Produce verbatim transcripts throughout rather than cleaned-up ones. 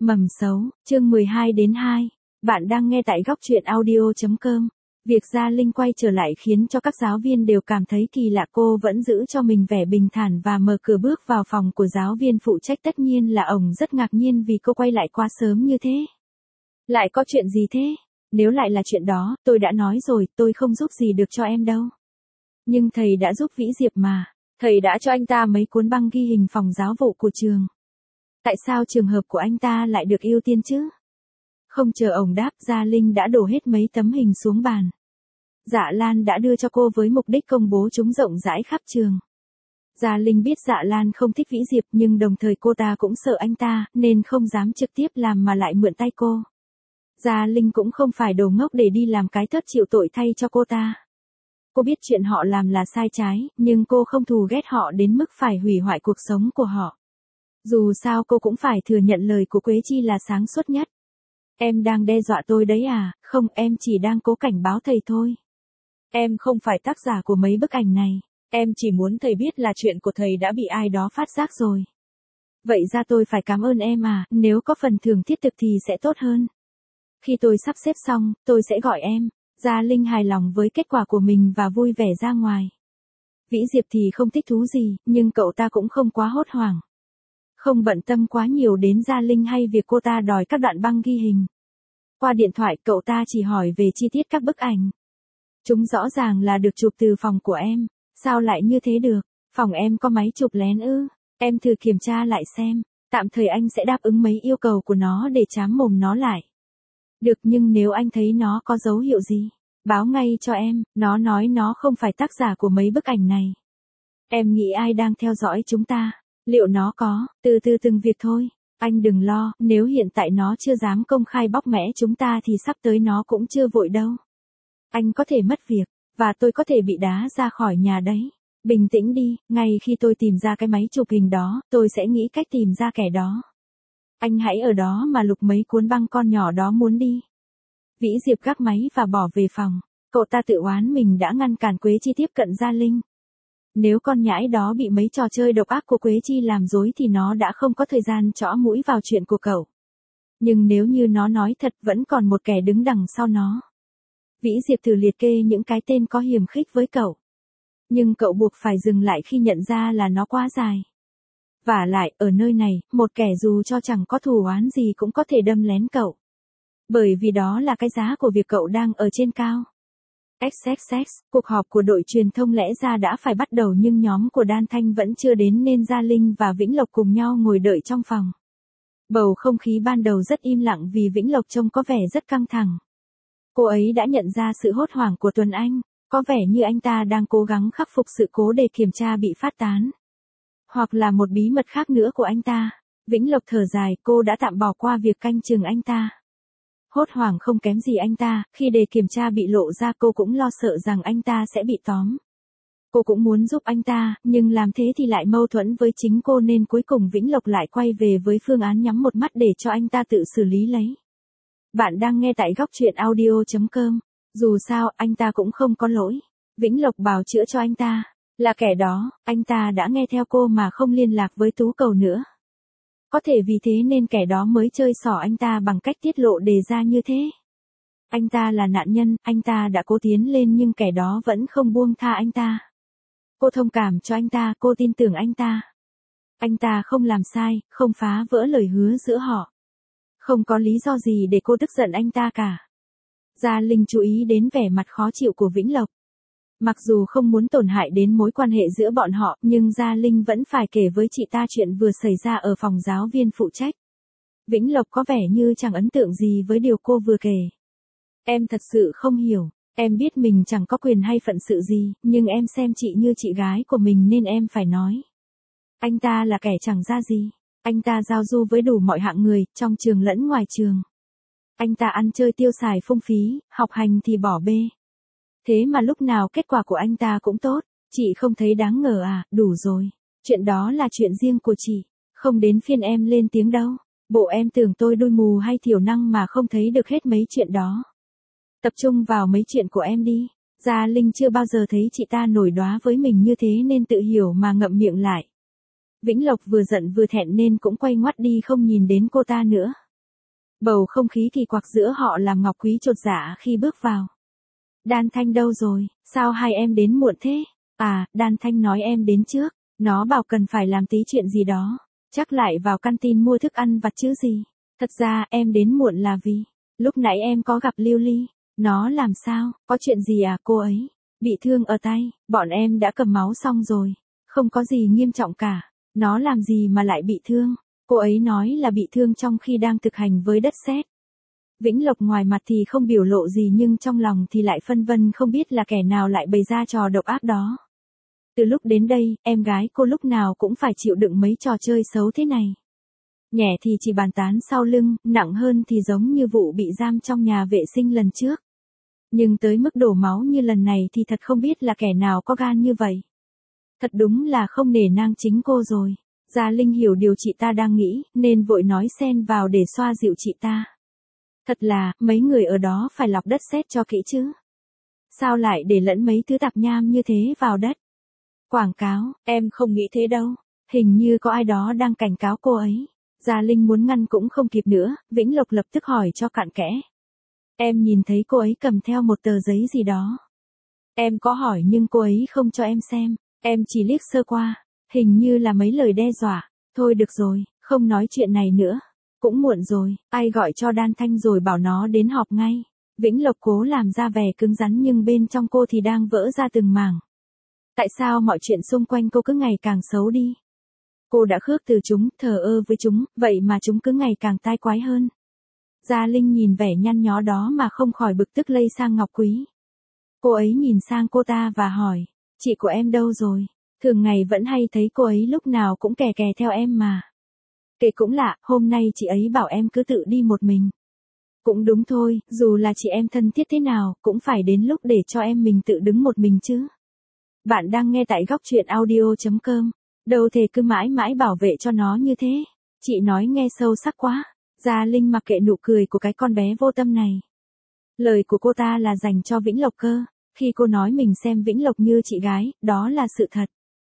Mầm xấu, chương mười hai đến hai. Bạn đang nghe tại góc truyện audio chấm com. Việc Gia Linh quay trở lại khiến cho các giáo viên đều cảm thấy kỳ lạ, cô vẫn giữ cho mình vẻ bình thản và mở cửa bước vào phòng của giáo viên phụ trách. Tất nhiên là ông rất ngạc nhiên vì cô quay lại quá sớm như thế. Lại có chuyện gì thế? Nếu lại là chuyện đó, tôi đã nói rồi, tôi không giúp gì được cho em đâu. Nhưng thầy đã giúp Vĩ Diệp mà. Thầy đã cho anh ta mấy cuốn băng ghi hình phòng giáo vụ của trường. Tại sao trường hợp của anh ta lại được ưu tiên chứ? Không chờ ông đáp, Gia Linh đã đổ hết mấy tấm hình xuống bàn. Dạ Lan đã đưa cho cô với mục đích công bố chúng rộng rãi khắp trường. Gia Linh biết Dạ Lan không thích Vĩ Diệp nhưng đồng thời cô ta cũng sợ anh ta nên không dám trực tiếp làm mà lại mượn tay cô. Gia Linh cũng không phải đồ ngốc để đi làm cái thớt chịu tội thay cho cô ta. Cô biết chuyện họ làm là sai trái, nhưng cô không thù ghét họ đến mức phải hủy hoại cuộc sống của họ. Dù sao cô cũng phải thừa nhận lời của Quế Chi là sáng suốt nhất. Em đang đe dọa tôi đấy à? Không, em chỉ đang cố cảnh báo thầy thôi. Em không phải tác giả của mấy bức ảnh này. Em chỉ muốn thầy biết là chuyện của thầy đã bị ai đó phát giác rồi. Vậy ra tôi phải cảm ơn em à, nếu có phần thưởng thiết thực thì sẽ tốt hơn. Khi tôi sắp xếp xong, tôi sẽ gọi em. Gia Linh hài lòng với kết quả của mình và vui vẻ ra ngoài. Vĩ Diệp thì không thích thú gì, nhưng cậu ta cũng không quá hốt hoảng. Không bận tâm quá nhiều đến Gia Linh hay việc cô ta đòi các đoạn băng ghi hình. Qua điện thoại cậu ta chỉ hỏi về chi tiết các bức ảnh. Chúng rõ ràng là được chụp từ phòng của em. Sao lại như thế được? Phòng em có máy chụp lén ư? Em thử kiểm tra lại xem. Tạm thời anh sẽ đáp ứng mấy yêu cầu của nó để trám mồm nó lại. Được, nhưng nếu anh thấy nó có dấu hiệu gì, báo ngay cho em. Nó nói nó không phải tác giả của mấy bức ảnh này. Em nghĩ ai đang theo dõi chúng ta? Liệu nó có? Từ từ từng việc thôi. Anh đừng lo, nếu hiện tại nó chưa dám công khai bóc mẽ chúng ta thì sắp tới nó cũng chưa vội đâu. Anh có thể mất việc, và tôi có thể bị đá ra khỏi nhà đấy. Bình tĩnh đi, ngay khi tôi tìm ra cái máy chụp hình đó, tôi sẽ nghĩ cách tìm ra kẻ đó. Anh hãy ở đó mà lục mấy cuốn băng con nhỏ đó muốn đi. Vĩ Diệp gác máy và bỏ về phòng. Cậu ta tự oán mình đã ngăn cản Quế Chi tiếp cận Gia Linh. Nếu con nhãi đó bị mấy trò chơi độc ác của Quế Chi làm dối thì nó đã không có thời gian chõ mũi vào chuyện của cậu. Nhưng nếu như nó nói thật, vẫn còn một kẻ đứng đằng sau nó. Vĩ Diệp thử liệt kê những cái tên có hiềm khích với cậu. Nhưng cậu buộc phải dừng lại khi nhận ra là nó quá dài. Vả lại, ở nơi này, một kẻ dù cho chẳng có thù oán gì cũng có thể đâm lén cậu. Bởi vì đó là cái giá của việc cậu đang ở trên cao. ích ích ích, cuộc họp của đội truyền thông lẽ ra đã phải bắt đầu nhưng nhóm của Đan Thanh vẫn chưa đến nên Gia Linh và Vĩnh Lộc cùng nhau ngồi đợi trong phòng. Bầu không khí ban đầu rất im lặng vì Vĩnh Lộc trông có vẻ rất căng thẳng. Cô ấy đã nhận ra sự hốt hoảng của Tuấn Anh, có vẻ như anh ta đang cố gắng khắc phục sự cố để kiểm tra bị phát tán. Hoặc là một bí mật khác nữa của anh ta. Vĩnh Lộc thở dài, cô đã tạm bỏ qua việc canh chừng anh ta. Hốt hoảng không kém gì anh ta, khi đề kiểm tra bị lộ ra cô cũng lo sợ rằng anh ta sẽ bị tóm. Cô cũng muốn giúp anh ta, nhưng làm thế thì lại mâu thuẫn với chính cô nên cuối cùng Vĩnh Lộc lại quay về với phương án nhắm một mắt để cho anh ta tự xử lý lấy. Bạn đang nghe tại góc truyện audio chấm com. Dù sao, anh ta cũng không có lỗi. Vĩnh Lộc bào chữa cho anh ta. Là kẻ đó, anh ta đã nghe theo cô mà không liên lạc với Tú Cầu nữa. Có thể vì thế nên kẻ đó mới chơi xỏ anh ta bằng cách tiết lộ đề ra như thế. Anh ta là nạn nhân, anh ta đã cố tiến lên nhưng kẻ đó vẫn không buông tha anh ta. Cô thông cảm cho anh ta, cô tin tưởng anh ta. Anh ta không làm sai, không phá vỡ lời hứa giữa họ. Không có lý do gì để cô tức giận anh ta cả. Gia Linh chú ý đến vẻ mặt khó chịu của Vĩnh Lộc. Mặc dù không muốn tổn hại đến mối quan hệ giữa bọn họ, nhưng Gia Linh vẫn phải kể với chị ta chuyện vừa xảy ra ở phòng giáo viên phụ trách. Vĩnh Lộc có vẻ như chẳng ấn tượng gì với điều cô vừa kể. Em thật sự không hiểu, em biết mình chẳng có quyền hay phận sự gì, nhưng em xem chị như chị gái của mình nên em phải nói. Anh ta là kẻ chẳng ra gì. Anh ta giao du với đủ mọi hạng người, trong trường lẫn ngoài trường. Anh ta ăn chơi tiêu xài phung phí, học hành thì bỏ bê. Thế mà lúc nào kết quả của anh ta cũng tốt, chị không thấy đáng ngờ à? Đủ rồi. Chuyện đó là chuyện riêng của chị, không đến phiên em lên tiếng đâu. Bộ em tưởng tôi đôi mù hay thiểu năng mà không thấy được hết mấy chuyện đó. Tập trung vào mấy chuyện của em đi. Gia Linh chưa bao giờ thấy chị ta nổi đoá với mình như thế nên tự hiểu mà ngậm miệng lại. Vĩnh Lộc vừa giận vừa thẹn nên cũng quay ngoắt đi không nhìn đến cô ta nữa. Bầu không khí kỳ quặc giữa họ làm Ngọc Quý chột dạ khi bước vào. Đan Thanh đâu rồi, sao hai em đến muộn thế? À, Đan Thanh nói em đến trước, nó bảo cần phải làm tí chuyện gì đó, chắc lại vào canteen mua thức ăn vặt chứ gì. Thật ra em đến muộn là vì, lúc nãy em có gặp Lưu Ly, nó làm sao, có chuyện gì à cô ấy? Bị thương ở tay, bọn em đã cầm máu xong rồi, không có gì nghiêm trọng cả, nó làm gì mà lại bị thương? Cô ấy nói là bị thương trong khi đang thực hành với đất sét. Vĩnh Lộc ngoài mặt thì không biểu lộ gì nhưng trong lòng thì lại phân vân không biết là kẻ nào lại bày ra trò độc ác đó. Từ lúc đến đây, em gái cô lúc nào cũng phải chịu đựng mấy trò chơi xấu thế này. Nhẹ thì chỉ bàn tán sau lưng, nặng hơn thì giống như vụ bị giam trong nhà vệ sinh lần trước. Nhưng tới mức đổ máu như lần này thì thật không biết là kẻ nào có gan như vậy. Thật đúng là không nể nang chính cô rồi. Gia Linh hiểu điều chị ta đang nghĩ, nên vội nói xen vào để xoa dịu chị ta. Thật là, mấy người ở đó phải lọc đất sét cho kỹ chứ. Sao lại để lẫn mấy thứ tạp nham như thế vào đất? Quảng cáo, em không nghĩ thế đâu. Hình như có ai đó đang cảnh cáo cô ấy. Gia Linh muốn ngăn cũng không kịp nữa, Vĩnh Lộc lập tức hỏi cho cặn kẽ. Em nhìn thấy cô ấy cầm theo một tờ giấy gì đó. Em có hỏi nhưng cô ấy không cho em xem, em chỉ liếc sơ qua, hình như là mấy lời đe dọa. Thôi được rồi, không nói chuyện này nữa. Cũng muộn rồi, ai gọi cho Đan Thanh rồi bảo nó đến họp ngay. Vĩnh Lộc cố làm ra vẻ cứng rắn nhưng bên trong cô thì đang vỡ ra từng mảng. Tại sao mọi chuyện xung quanh cô cứ ngày càng xấu đi? Cô đã khước từ chúng, thờ ơ với chúng, vậy mà chúng cứ ngày càng tai quái hơn. Gia Linh nhìn vẻ nhăn nhó đó mà không khỏi bực tức lây sang Ngọc Quý. Cô ấy nhìn sang cô ta và hỏi, chị của em đâu rồi? Thường ngày vẫn hay thấy cô ấy lúc nào cũng kè kè theo em mà. Kể cũng lạ, hôm nay chị ấy bảo em cứ tự đi một mình. Cũng đúng thôi, dù là chị em thân thiết thế nào, cũng phải đến lúc để cho em mình tự đứng một mình chứ. Bạn đang nghe tại góc truyện audio chấm com. Đâu thể cứ mãi mãi bảo vệ cho nó như thế. Chị nói nghe sâu sắc quá. Gia Linh mặc kệ nụ cười của cái con bé vô tâm này. Lời của cô ta là dành cho Vĩnh Lộc cơ. Khi cô nói mình xem Vĩnh Lộc như chị gái, đó là sự thật.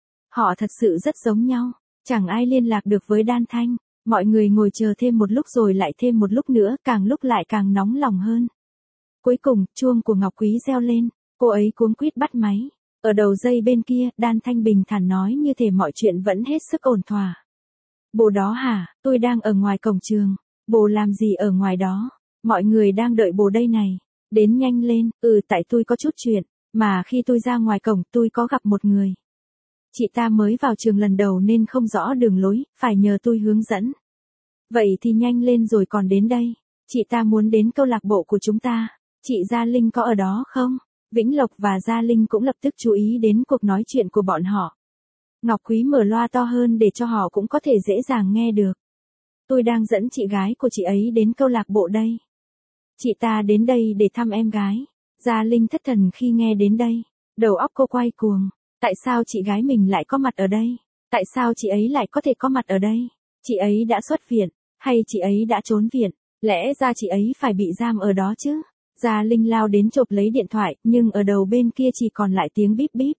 Họ thật sự rất giống nhau. Chẳng ai liên lạc được với Đan Thanh. Mọi người ngồi chờ thêm một lúc rồi lại thêm một lúc nữa, càng lúc lại càng nóng lòng hơn. Cuối cùng, chuông của Ngọc Quý reo lên. Cô ấy cuống quýt bắt máy. Ở đầu dây bên kia, Đan Thanh bình thản nói như thể mọi chuyện vẫn hết sức ổn thỏa. Bố đó hả, tôi đang ở ngoài cổng trường. Bố làm gì ở ngoài đó? Mọi người đang đợi bố đây này. Đến nhanh lên, ừ tại tôi có chút chuyện. Mà khi tôi ra ngoài cổng tôi có gặp một người. Chị ta mới vào trường lần đầu nên không rõ đường lối, phải nhờ tôi hướng dẫn. Vậy thì nhanh lên rồi còn đến đây. Chị ta muốn đến câu lạc bộ của chúng ta. Chị Gia Linh có ở đó không? Vĩnh Lộc và Gia Linh cũng lập tức chú ý đến cuộc nói chuyện của bọn họ. Ngọc Quý mở loa to hơn để cho họ cũng có thể dễ dàng nghe được. Tôi đang dẫn chị gái của chị ấy đến câu lạc bộ đây. Chị ta đến đây để thăm em gái. Gia Linh thất thần khi nghe đến đây. Đầu óc cô quay cuồng. Tại sao chị gái mình lại có mặt ở đây? Tại sao chị ấy lại có thể có mặt ở đây? Chị ấy đã xuất viện, hay chị ấy đã trốn viện? Lẽ ra chị ấy phải bị giam ở đó chứ? Gia Linh lao đến chộp lấy điện thoại, nhưng ở đầu bên kia chỉ còn lại tiếng bíp bíp.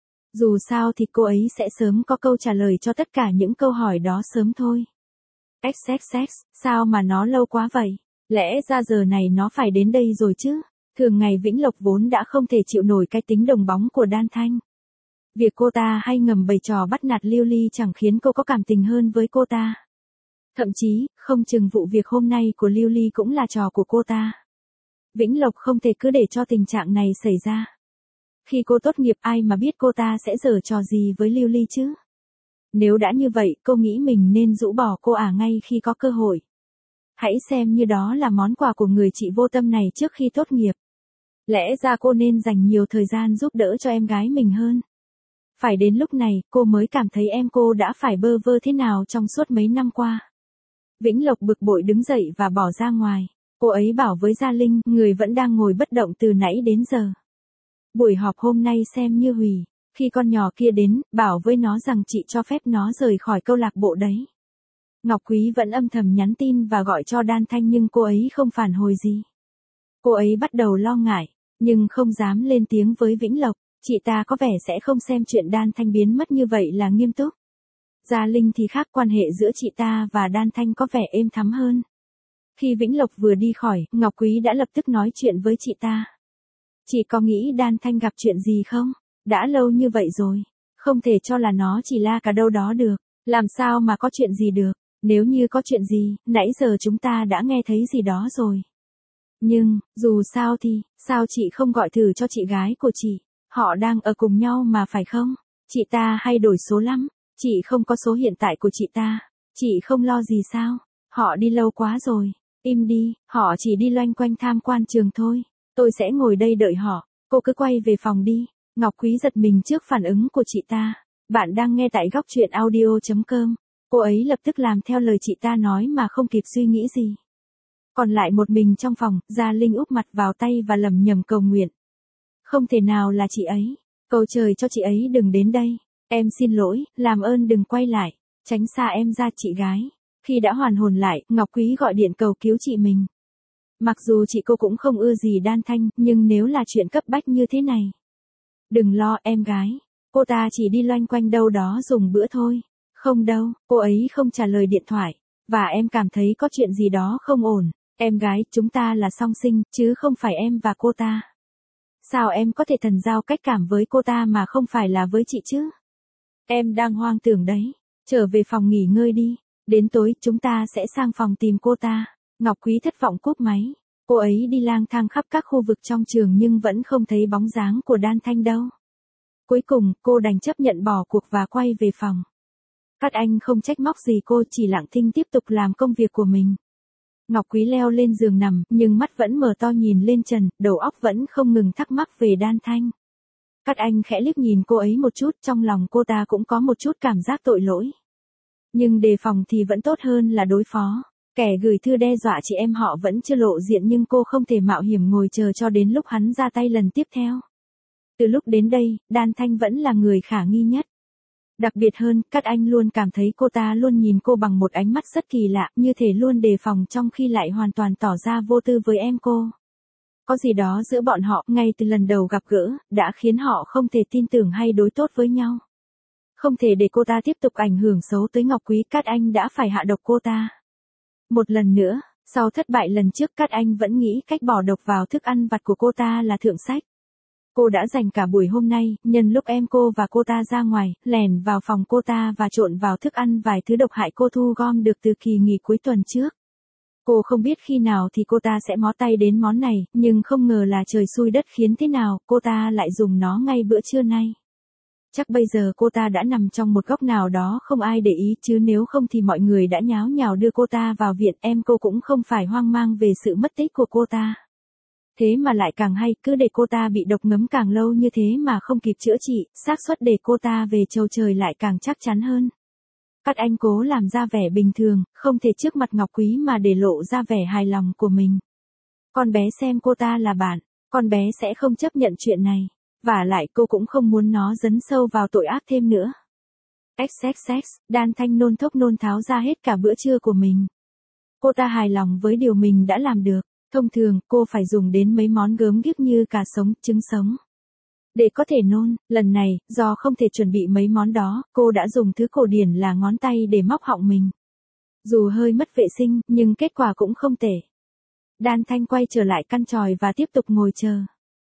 Dù sao thì cô ấy sẽ sớm có câu trả lời cho tất cả những câu hỏi đó sớm thôi. ích ích ích, sao mà nó lâu quá vậy? Lẽ ra giờ này nó phải đến đây rồi chứ? Thường ngày Vĩnh Lộc vốn đã không thể chịu nổi cái tính đồng bóng của Đan Thanh. Việc cô ta hay ngầm bày trò bắt nạt Lưu Ly chẳng khiến cô có cảm tình hơn với cô ta. Thậm chí, không chừng vụ việc hôm nay của Lưu Ly cũng là trò của cô ta. Vĩnh Lộc không thể cứ để cho tình trạng này xảy ra. Khi cô tốt nghiệp ai mà biết cô ta sẽ giở trò gì với Lưu Ly chứ? Nếu đã như vậy, cô nghĩ mình nên rũ bỏ cô à ngay khi có cơ hội. Hãy xem như đó là món quà của người chị vô tâm này trước khi tốt nghiệp. Lẽ ra cô nên dành nhiều thời gian giúp đỡ cho em gái mình hơn. Phải đến lúc này, cô mới cảm thấy em cô đã phải bơ vơ thế nào trong suốt mấy năm qua. Vĩnh Lộc bực bội đứng dậy và bỏ ra ngoài. Cô ấy bảo với Gia Linh, người vẫn đang ngồi bất động từ nãy đến giờ. Buổi họp hôm nay xem như hủy. Khi con nhỏ kia đến, bảo với nó rằng chị cho phép nó rời khỏi câu lạc bộ đấy. Ngọc Quý vẫn âm thầm nhắn tin và gọi cho Đan Thanh nhưng cô ấy không phản hồi gì. Cô ấy bắt đầu lo ngại, nhưng không dám lên tiếng với Vĩnh Lộc. Chị ta có vẻ sẽ không xem chuyện Đan Thanh biến mất như vậy là nghiêm túc. Gia Linh thì khác, quan hệ giữa chị ta và Đan Thanh có vẻ êm thắm hơn. Khi Vĩnh Lộc vừa đi khỏi, Ngọc Quý đã lập tức nói chuyện với chị ta. Chị có nghĩ Đan Thanh gặp chuyện gì không? Đã lâu như vậy rồi. Không thể cho là nó chỉ la cả đâu đó được. Làm sao mà có chuyện gì được? Nếu như có chuyện gì, nãy giờ chúng ta đã nghe thấy gì đó rồi. Nhưng, dù sao thì, sao chị không gọi thử cho chị gái của chị? Họ đang ở cùng nhau mà phải không? Chị ta hay đổi số lắm. Chị không có số hiện tại của chị ta. Chị không lo gì sao? Họ đi lâu quá rồi. Im đi, họ chỉ đi loanh quanh tham quan trường thôi. Tôi sẽ ngồi đây đợi họ. Cô cứ quay về phòng đi. Ngọc Quý giật mình trước phản ứng của chị ta. Bạn đang nghe tại góc truyện audio.com. Cô ấy lập tức làm theo lời chị ta nói mà không kịp suy nghĩ gì. Còn lại một mình trong phòng, Gia Linh úp mặt vào tay và lẩm nhẩm cầu nguyện. Không thể nào là chị ấy. Cầu trời cho chị ấy đừng đến đây. Em xin lỗi, làm ơn đừng quay lại. Tránh xa em ra chị gái. Khi đã hoàn hồn lại, Ngọc Quý gọi điện cầu cứu chị mình. Mặc dù chị cô cũng không ưa gì Đan Thanh, nhưng nếu là chuyện cấp bách như thế này. Đừng lo em gái. Cô ta chỉ đi loanh quanh đâu đó dùng bữa thôi. Không đâu, cô ấy không trả lời điện thoại. Và em cảm thấy có chuyện gì đó không ổn. Em gái, chúng ta là song sinh, chứ không phải em và cô ta. Sao em có thể thần giao cách cảm với cô ta mà không phải là với chị chứ? Em đang hoang tưởng đấy. Trở về phòng nghỉ ngơi đi. Đến tối, chúng ta sẽ sang phòng tìm cô ta. Ngọc Quý thất vọng cúp máy. Cô ấy đi lang thang khắp các khu vực trong trường nhưng vẫn không thấy bóng dáng của Đan Thanh đâu. Cuối cùng, cô đành chấp nhận bỏ cuộc và quay về phòng. Các anh không trách móc gì cô, chỉ lặng thinh tiếp tục làm công việc của mình. Ngọc Quý leo lên giường nằm, nhưng mắt vẫn mở to nhìn lên trần, đầu óc vẫn không ngừng thắc mắc về Đan Thanh. Các anh khẽ liếc nhìn cô ấy một chút, trong lòng cô ta cũng có một chút cảm giác tội lỗi. Nhưng đề phòng thì vẫn tốt hơn là đối phó. Kẻ gửi thư đe dọa chị em họ vẫn chưa lộ diện nhưng cô không thể mạo hiểm ngồi chờ cho đến lúc hắn ra tay lần tiếp theo. Từ lúc đến đây, Đan Thanh vẫn là người khả nghi nhất. Đặc biệt hơn, các anh luôn cảm thấy cô ta luôn nhìn cô bằng một ánh mắt rất kỳ lạ, như thể luôn đề phòng trong khi lại hoàn toàn tỏ ra vô tư với em cô. Có gì đó giữa bọn họ, ngay từ lần đầu gặp gỡ, đã khiến họ không thể tin tưởng hay đối tốt với nhau. Không thể để cô ta tiếp tục ảnh hưởng xấu tới Ngọc Quý, các anh đã phải hạ độc cô ta. Một lần nữa, sau thất bại lần trước các anh vẫn nghĩ cách bỏ độc vào thức ăn vặt của cô ta là thượng sách. Cô đã dành cả buổi hôm nay, nhân lúc em cô và cô ta ra ngoài, lèn vào phòng cô ta và trộn vào thức ăn vài thứ độc hại cô thu gom được từ kỳ nghỉ cuối tuần trước. Cô không biết khi nào thì cô ta sẽ mó tay đến món này, nhưng không ngờ là trời xui đất khiến thế nào, cô ta lại dùng nó ngay bữa trưa nay. Chắc bây giờ cô ta đã nằm trong một góc nào đó không ai để ý, chứ nếu không thì mọi người đã nháo nhào đưa cô ta vào viện, em cô cũng không phải hoang mang về sự mất tích của cô ta. Thế mà lại càng hay, cứ để cô ta bị độc ngấm càng lâu như thế mà không kịp chữa trị, xác suất để cô ta về chầu trời lại càng chắc chắn hơn. Các anh cố làm ra vẻ bình thường, không thể trước mặt Ngọc Quý mà để lộ ra vẻ hài lòng của mình. Con bé xem cô ta là bạn, con bé sẽ không chấp nhận chuyện này. Vả lại cô cũng không muốn nó dấn sâu vào tội ác thêm nữa. ích ích ích, Đan Thanh nôn thốc nôn tháo ra hết cả bữa trưa của mình. Cô ta hài lòng với điều mình đã làm được. Thông thường, cô phải dùng đến mấy món gớm ghiếc như cà sống, trứng sống. Để có thể nôn, lần này, do không thể chuẩn bị mấy món đó, cô đã dùng thứ cổ điển là ngón tay để móc họng mình. Dù hơi mất vệ sinh, nhưng kết quả cũng không tệ. Đan Thanh quay trở lại căn tròi và tiếp tục ngồi chờ.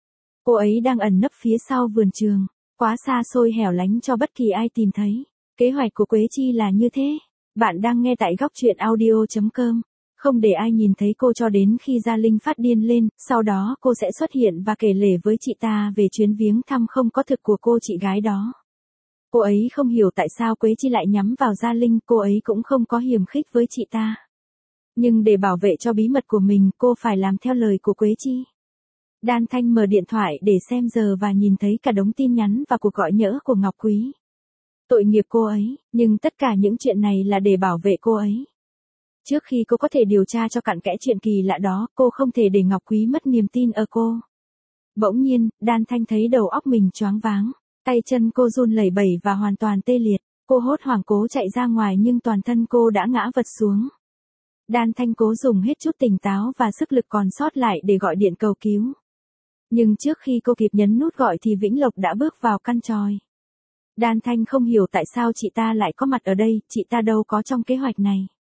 Cô ấy đang ẩn nấp phía sau vườn trường, quá xa xôi hẻo lánh cho bất kỳ ai tìm thấy. Kế hoạch của Quế Chi là như thế. Bạn đang nghe tại góc truyện audio.com. Không để ai nhìn thấy cô cho đến khi Gia Linh phát điên lên, sau đó cô sẽ xuất hiện và kể lể với chị ta về chuyến viếng thăm không có thực của cô chị gái đó. Cô ấy không hiểu tại sao Quế Chi lại nhắm vào Gia Linh, cô ấy cũng không có hiềm khích với chị ta. Nhưng để bảo vệ cho bí mật của mình, cô phải làm theo lời của Quế Chi. Đan Thanh mở điện thoại để xem giờ và nhìn thấy cả đống tin nhắn và cuộc gọi nhỡ của Ngọc Quý. Tội nghiệp cô ấy, nhưng tất cả những chuyện này là để bảo vệ cô ấy. Trước khi cô có thể điều tra cho cặn kẽ chuyện kỳ lạ đó, cô không thể để Ngọc Quý mất niềm tin ở cô. Bỗng nhiên, Đan Thanh thấy đầu óc mình choáng váng, tay chân cô run lẩy bẩy và hoàn toàn tê liệt. Cô hốt hoảng cố chạy ra ngoài nhưng toàn thân cô đã ngã vật xuống. Đan Thanh cố dùng hết chút tỉnh táo và sức lực còn sót lại để gọi điện cầu cứu. Nhưng trước khi cô kịp nhấn nút gọi thì Vĩnh Lộc đã bước vào căn tròi. Đan Thanh không hiểu tại sao chị ta lại có mặt ở đây, chị ta đâu có trong kế hoạch này.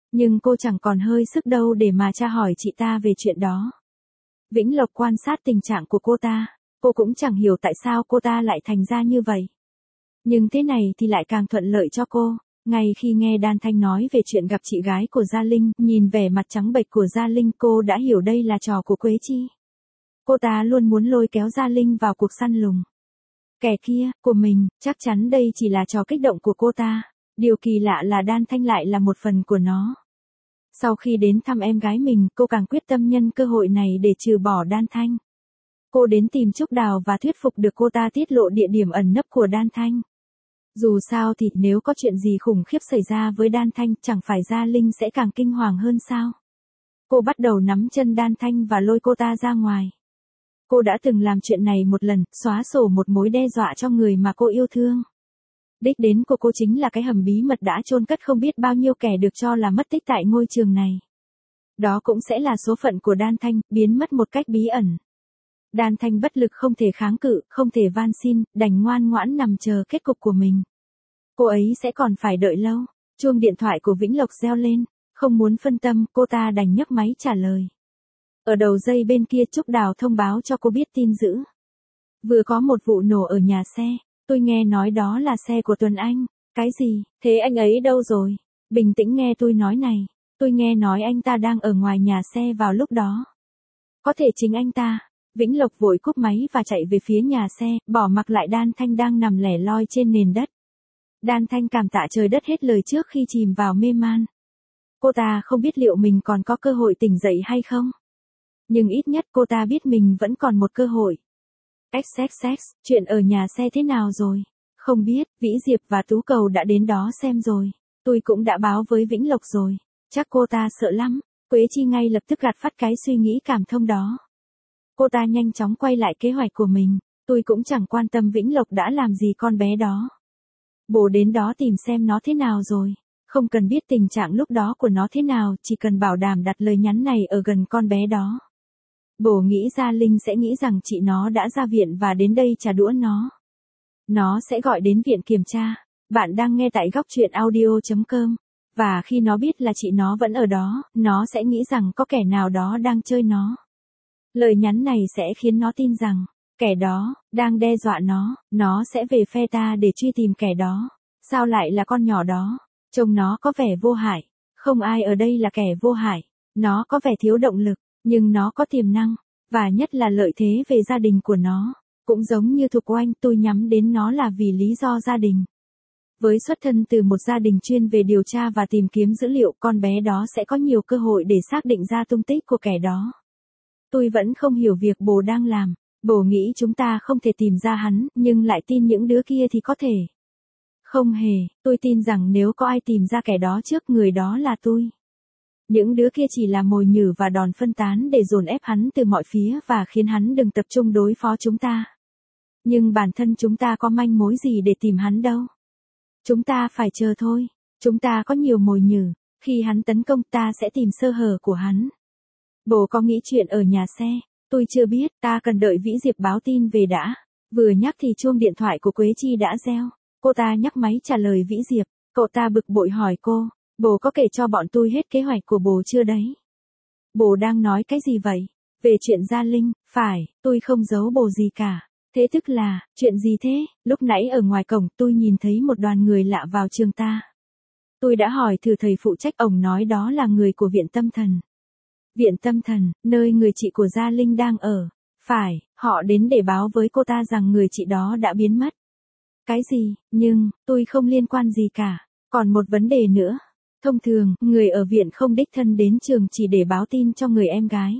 Nhưng cô chẳng còn hơi sức đâu để mà tra hỏi chị ta về chuyện đó. Vĩnh Lộc quan sát tình trạng của cô ta, cô cũng chẳng hiểu tại sao cô ta lại thành ra như vậy. Nhưng thế này thì lại càng thuận lợi cho cô. Ngay khi nghe Đan Thanh nói về chuyện gặp chị gái của Gia Linh, nhìn vẻ mặt trắng bệch của Gia Linh, cô đã hiểu đây là trò của Quế Chi. Cô ta luôn muốn lôi kéo Gia Linh vào cuộc săn lùng kẻ kia của mình, chắc chắn đây chỉ là trò kích động của cô ta. Điều kỳ lạ là Đan Thanh lại là một phần của nó. Sau khi đến thăm em gái mình, cô càng quyết tâm nhân cơ hội này để trừ bỏ Đan Thanh. Cô đến tìm Trúc Đào và thuyết phục được cô ta tiết lộ địa điểm ẩn nấp của Đan Thanh. Dù sao thì nếu có chuyện gì khủng khiếp xảy ra với Đan Thanh, chẳng phải Gia Linh sẽ càng kinh hoàng hơn sao? Cô bắt đầu nắm chân Đan Thanh và lôi cô ta ra ngoài. Cô đã từng làm chuyện này một lần, xóa sổ một mối đe dọa cho người mà cô yêu thương. Đích đến của cô chính là cái hầm bí mật đã chôn cất không biết bao nhiêu kẻ được cho là mất tích tại ngôi trường này. Đó cũng sẽ là số phận của Đan Thanh, biến mất một cách bí ẩn. Đan Thanh bất lực không thể kháng cự, không thể van xin, đành ngoan ngoãn nằm chờ kết cục của mình. Cô ấy sẽ còn phải đợi lâu. Chuông điện thoại của Vĩnh Lộc reo lên, không muốn phân tâm, cô ta đành nhấc máy trả lời. Ở đầu dây bên kia Trúc Đào thông báo cho cô biết tin dữ. Vừa có một vụ nổ ở nhà xe, tôi nghe nói đó là xe của Tuấn Anh. Cái gì, thế anh ấy đâu rồi? Bình tĩnh nghe tôi nói này, tôi nghe nói anh ta đang ở ngoài nhà xe vào lúc đó. Có thể chính anh ta. Vĩnh Lộc vội cúp máy và chạy về phía nhà xe, bỏ mặc lại Đan Thanh đang nằm lẻ loi trên nền đất. Đan Thanh cảm tạ trời đất hết lời trước khi chìm vào mê man. Cô ta không biết liệu mình còn có cơ hội tỉnh dậy hay không. Nhưng ít nhất cô ta biết mình vẫn còn một cơ hội. ích ích ích, chuyện ở nhà xe thế nào rồi? Không biết, Vĩ Diệp và Tú Cầu đã đến đó xem rồi. Tôi cũng đã báo với Vĩnh Lộc rồi. Chắc cô ta sợ lắm. Quế Chi ngay lập tức gạt phắt cái suy nghĩ cảm thông đó. Cô ta nhanh chóng quay lại kế hoạch của mình. Tôi cũng chẳng quan tâm Vĩnh Lộc đã làm gì con bé đó. Bố đến đó tìm xem nó thế nào rồi. Không cần biết tình trạng lúc đó của nó thế nào, chỉ cần bảo đảm đặt lời nhắn này ở gần con bé đó. Bố nghĩ Gia Linh sẽ nghĩ rằng chị nó đã ra viện và đến đây trả đũa nó. Nó sẽ gọi đến viện kiểm tra. Bạn đang nghe tại góc truyện audio chấm com. Và khi nó biết là chị nó vẫn ở đó, nó sẽ nghĩ rằng có kẻ nào đó đang chơi nó. Lời nhắn này sẽ khiến nó tin rằng, kẻ đó, đang đe dọa nó, nó sẽ về phe ta để truy tìm kẻ đó. Sao lại là con nhỏ đó? Trông nó có vẻ vô hại. Không ai ở đây là kẻ vô hại. Nó có vẻ thiếu động lực, nhưng nó có tiềm năng, và nhất là lợi thế về gia đình của nó. Cũng giống như Thục Oanh, tôi nhắm đến nó là vì lý do gia đình. Với xuất thân từ một gia đình chuyên về điều tra và tìm kiếm dữ liệu, con bé đó sẽ có nhiều cơ hội để xác định ra tung tích của kẻ đó. Tôi vẫn không hiểu việc bố đang làm. Bố nghĩ chúng ta không thể tìm ra hắn, nhưng lại tin những đứa kia thì có thể. Không hề, tôi tin rằng nếu có ai tìm ra kẻ đó trước, người đó là tôi. Những đứa kia chỉ là mồi nhử và đòn phân tán để dồn ép hắn từ mọi phía và khiến hắn đừng tập trung đối phó chúng ta. Nhưng bản thân chúng ta có manh mối gì để tìm hắn đâu. Chúng ta phải chờ thôi. Chúng ta có nhiều mồi nhử. Khi hắn tấn công ta sẽ tìm sơ hở của hắn. Bố có nghĩ chuyện ở nhà xe? Tôi chưa biết, ta cần đợi Vĩ Diệp báo tin về đã. Vừa nhắc thì chuông điện thoại của Quế Chi đã reo. Cô ta nhấc máy trả lời Vĩ Diệp. Cậu ta bực bội hỏi cô, bố có kể cho bọn tôi hết kế hoạch của bố chưa đấy? Bố đang nói cái gì vậy? Về chuyện Gia Linh, phải, tôi không giấu bố gì cả. Thế tức là, chuyện gì thế? Lúc nãy ở ngoài cổng tôi nhìn thấy một đoàn người lạ vào trường ta. Tôi đã hỏi thử thầy phụ trách, ổng nói đó là người của viện tâm thần. Viện tâm thần, nơi người chị của Gia Linh đang ở. Phải, họ đến để báo với cô ta rằng người chị đó đã biến mất. Cái gì? Nhưng, tôi không liên quan gì cả. Còn một vấn đề nữa. Thông thường, người ở viện không đích thân đến trường chỉ để báo tin cho người em gái.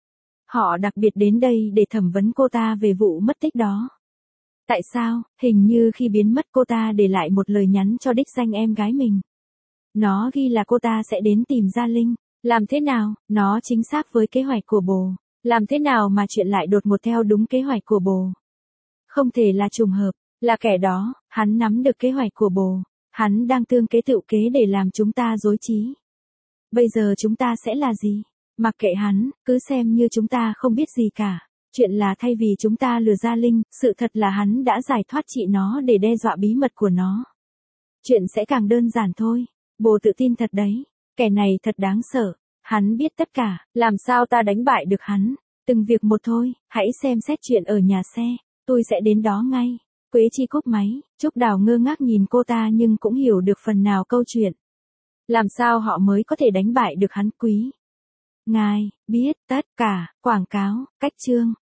Họ đặc biệt đến đây để thẩm vấn cô ta về vụ mất tích đó. Tại sao? Hình như khi biến mất cô ta để lại một lời nhắn cho đích danh em gái mình. Nó ghi là cô ta sẽ đến tìm Gia Linh. Làm thế nào? Nó chính xác với kế hoạch của bố. Làm thế nào mà chuyện lại đột ngột theo đúng kế hoạch của bố? Không thể là trùng hợp. Là kẻ đó, hắn nắm được kế hoạch của bố. Hắn đang tương kế tựu kế để làm chúng ta rối trí. Bây giờ chúng ta sẽ là gì? Mặc kệ hắn, cứ xem như chúng ta không biết gì cả. Chuyện là thay vì chúng ta lừa Gia Linh, sự thật là hắn đã giải thoát chị nó để đe dọa bí mật của nó. Chuyện sẽ càng đơn giản thôi. Bố tự tin thật đấy. Kẻ này thật đáng sợ, hắn biết tất cả, làm sao ta đánh bại được hắn? Từng việc một thôi, hãy xem xét chuyện ở nhà xe, tôi sẽ đến đó ngay. Quế Chi cúp máy, Trúc Đào ngơ ngác nhìn cô ta nhưng cũng hiểu được phần nào câu chuyện. Làm sao họ mới có thể đánh bại được hắn quý? Ngài, biết tất cả, quảng cáo, cách chương.